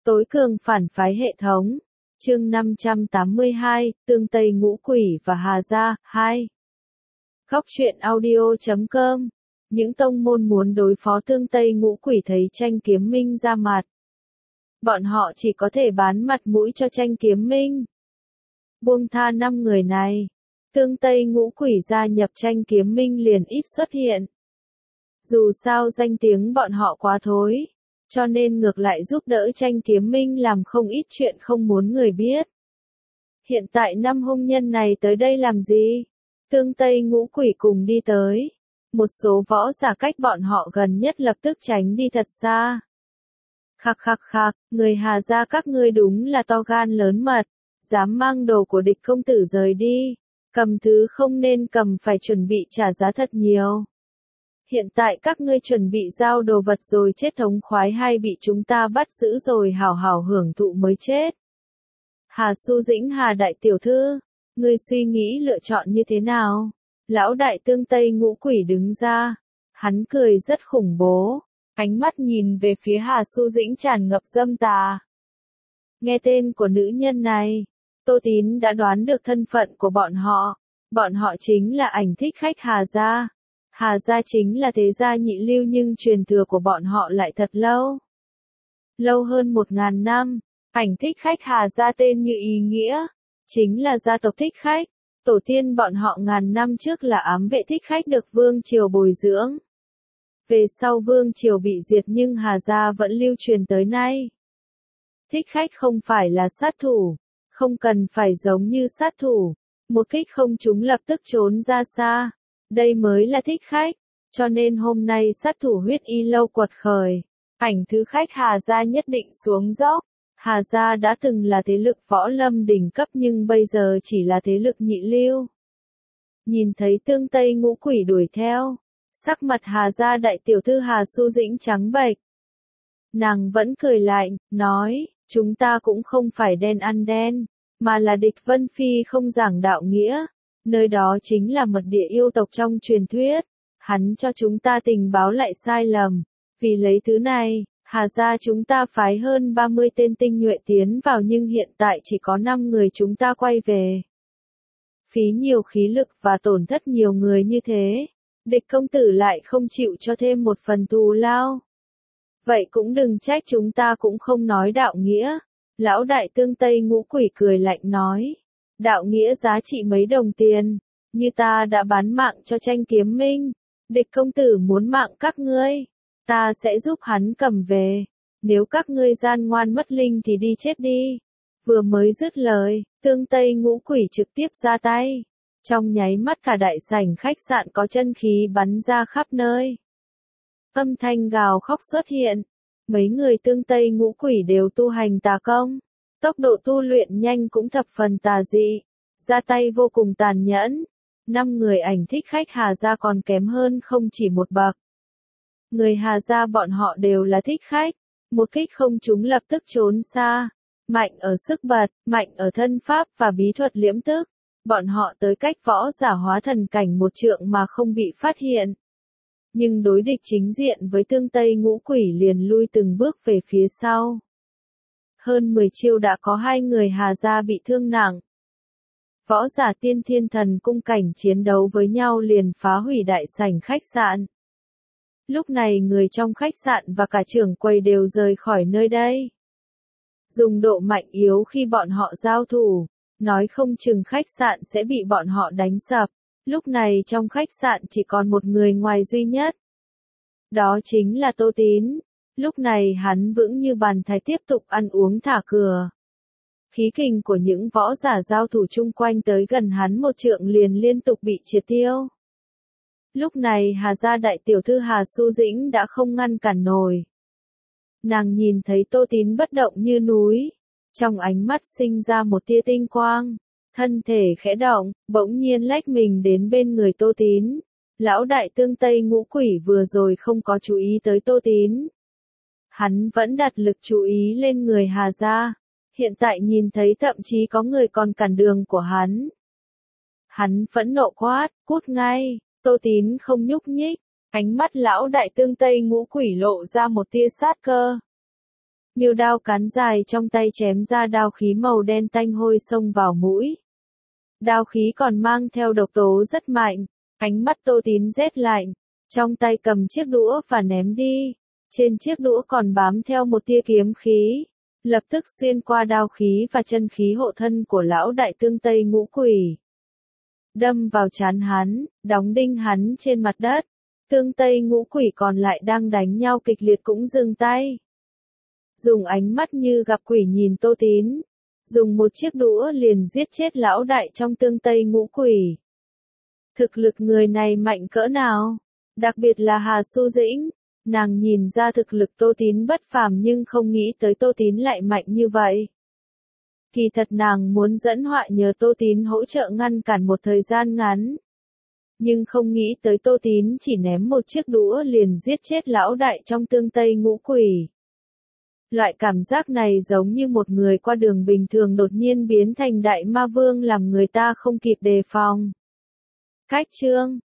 Tối cường phản phái hệ thống. Chương 582, Tương Tây Ngũ Quỷ và Hà Gia, 2. Góc truyện audio.com. Những tông môn muốn đối phó Tương Tây Ngũ Quỷ thấy Tranh Kiếm Minh ra mặt. Bọn họ chỉ có thể bán mặt mũi cho Tranh Kiếm Minh. Buông tha 5 người này. Tương Tây Ngũ Quỷ gia nhập Tranh Kiếm Minh liền ít xuất hiện. Dù sao danh tiếng bọn họ quá thối, cho nên ngược lại giúp đỡ Tranh Kiếm Minh làm không ít chuyện không muốn người biết. Hiện tại 5 hung nhân này tới đây làm gì? Tương Tây Ngũ Quỷ cùng đi tới. Một số võ giả cách bọn họ gần nhất lập tức tránh đi thật xa. Khắc khắc khắc, người Hà gia các ngươi đúng là to gan lớn mật, dám mang đồ của địch công tử rời đi, cầm thứ không nên cầm phải chuẩn bị trả giá thật nhiều. Hiện tại các ngươi chuẩn bị giao đồ vật rồi chết thống khoái hay bị chúng ta bắt giữ rồi hảo hảo hưởng thụ mới chết. Hà Xu Dĩnh, Hà đại tiểu thư, ngươi suy nghĩ lựa chọn như thế nào? Lão đại Tương Tây Ngũ Quỷ đứng ra, hắn cười rất khủng bố, ánh mắt nhìn về phía Hà Xu Dĩnh tràn ngập dâm tà. Nghe tên của nữ nhân này, Tô Tín đã đoán được thân phận của bọn họ chính là ảnh thích khách Hà gia. Hà gia chính là thế gia nhị lưu nhưng truyền thừa của bọn họ lại thật lâu. Lâu hơn 1000 năm, ảnh thích khách Hà gia tên như ý nghĩa, chính là gia tộc thích khách. Tổ tiên bọn họ ngàn năm trước là ám vệ thích khách được vương triều bồi dưỡng. Về sau vương triều bị diệt nhưng Hà gia vẫn lưu truyền tới nay. Thích khách không phải là sát thủ, không cần phải giống như sát thủ, một kích không trúng lập tức trốn ra xa. Đây mới là thích khách, cho nên hôm nay sát thủ huyết y lâu quật khởi, ảnh thứ khách Hà gia nhất định xuống dốc. Hà gia đã từng là thế lực võ lâm đỉnh cấp nhưng bây giờ chỉ là thế lực nhị lưu. Nhìn thấy Tương Tây Ngũ Quỷ đuổi theo, sắc mặt Hà gia đại tiểu thư Hà Xu Dĩnh trắng bệch. Nàng vẫn cười lạnh, nói, chúng ta cũng không phải đen ăn đen, mà là địch. Vân Phi không giảng đạo nghĩa. Nơi đó chính là mật địa yêu tộc trong truyền thuyết. Hắn cho chúng ta tình báo lại sai lầm. Vì lấy thứ này, Hà gia chúng ta phái hơn 30 tên tinh nhuệ tiến vào nhưng hiện tại chỉ có 5 người chúng ta quay về. Phí nhiều khí lực và tổn thất nhiều người như thế. Địch công tử lại không chịu cho thêm một phần thù lao. Vậy cũng đừng trách chúng ta cũng không nói đạo nghĩa. Lão đại Tương Tây Ngũ Quỷ cười lạnh nói. Đạo nghĩa giá trị mấy đồng tiền, như ta đã bán mạng cho Tranh Kiếm Minh, địch công tử muốn mạng các ngươi, ta sẽ giúp hắn cầm về, nếu các ngươi gian ngoan mất linh thì đi chết đi. Vừa mới dứt lời, Tương Tây Ngũ Quỷ trực tiếp ra tay, trong nháy mắt cả đại sảnh khách sạn có chân khí bắn ra khắp nơi. Âm thanh gào khóc xuất hiện, mấy người Tương Tây Ngũ Quỷ đều tu hành tà công. Tốc độ tu luyện nhanh cũng thập phần tà dị, ra tay vô cùng tàn nhẫn. 5 người ảnh thích khách Hà gia còn kém hơn không chỉ một bậc. Người Hà gia bọn họ đều là thích khách, một kích không trúng lập tức trốn xa. Mạnh ở sức bật, mạnh ở thân pháp và bí thuật liễm tức. Bọn họ tới cách võ giả hóa thần cảnh 1 trượng mà không bị phát hiện. Nhưng đối địch chính diện với Tương Tây Ngũ Quỷ liền lui từng bước về phía sau. Hơn 10 chiêu đã có 2 người Hà gia bị thương nặng. Võ giả tiên thiên thần cung cảnh chiến đấu với nhau liền phá hủy đại sảnh khách sạn. Lúc này người trong khách sạn và cả trưởng quầy đều rời khỏi nơi đây. Dùng độ mạnh yếu khi bọn họ giao thủ, nói không chừng khách sạn sẽ bị bọn họ đánh sập. Lúc này trong khách sạn chỉ còn một người ngoài duy nhất. Đó chính là Tô Tín. Lúc này hắn vững như bàn thạch tiếp tục ăn uống thả cửa. Khí kình của những võ giả giao thủ chung quanh tới gần hắn 1 trượng liền liên tục bị triệt tiêu. Lúc này Hà gia đại tiểu thư Hà Xu Dĩnh đã không ngăn cản nổi. Nàng nhìn thấy Tô Tín bất động như núi. Trong ánh mắt sinh ra một tia tinh quang. Thân thể khẽ động, bỗng nhiên lách mình đến bên người Tô Tín. Lão đại Tương Tây Ngũ Quỷ vừa rồi không có chú ý tới Tô Tín. Hắn vẫn đặt lực chú ý lên người Hà gia. Hiện tại nhìn thấy thậm chí có người còn cản đường của hắn. Hắn phẫn nộ quát, cút ngay. Tô Tín không nhúc nhích. Ánh mắt lão đại Tương Tây Ngũ Quỷ lộ ra một tia sát cơ. Miêu đao cán dài trong tay chém ra đao khí màu đen tanh hôi xông vào mũi. Đao khí còn mang theo độc tố rất mạnh, ánh mắt Tô Tín rét lạnh, trong tay cầm chiếc đũa và ném đi. Trên chiếc đũa còn bám theo một tia kiếm khí, lập tức xuyên qua đao khí và chân khí hộ thân của lão đại tương Tây Ngũ Quỷ. Đâm vào trán hắn, đóng đinh hắn trên mặt đất. Tương Tây Ngũ Quỷ còn lại đang đánh nhau kịch liệt cũng dừng tay. Dùng ánh mắt như gặp quỷ nhìn Tô Tín, dùng một chiếc đũa liền giết chết lão đại trong Tương Tây Ngũ Quỷ. Thực lực người này mạnh cỡ nào? Đặc biệt là Hà Xu Dĩnh, nàng nhìn ra thực lực Tô Tín bất phàm nhưng không nghĩ tới Tô Tín lại mạnh như vậy. Kỳ thật nàng muốn dẫn họa nhờ Tô Tín hỗ trợ ngăn cản một thời gian ngắn. Nhưng không nghĩ tới Tô Tín chỉ ném một chiếc đũa liền giết chết lão đại trong Tương Tây Ngũ Quỷ. Loại cảm giác này giống như một người qua đường bình thường đột nhiên biến thành đại ma vương làm người ta không kịp đề phòng. Cách chương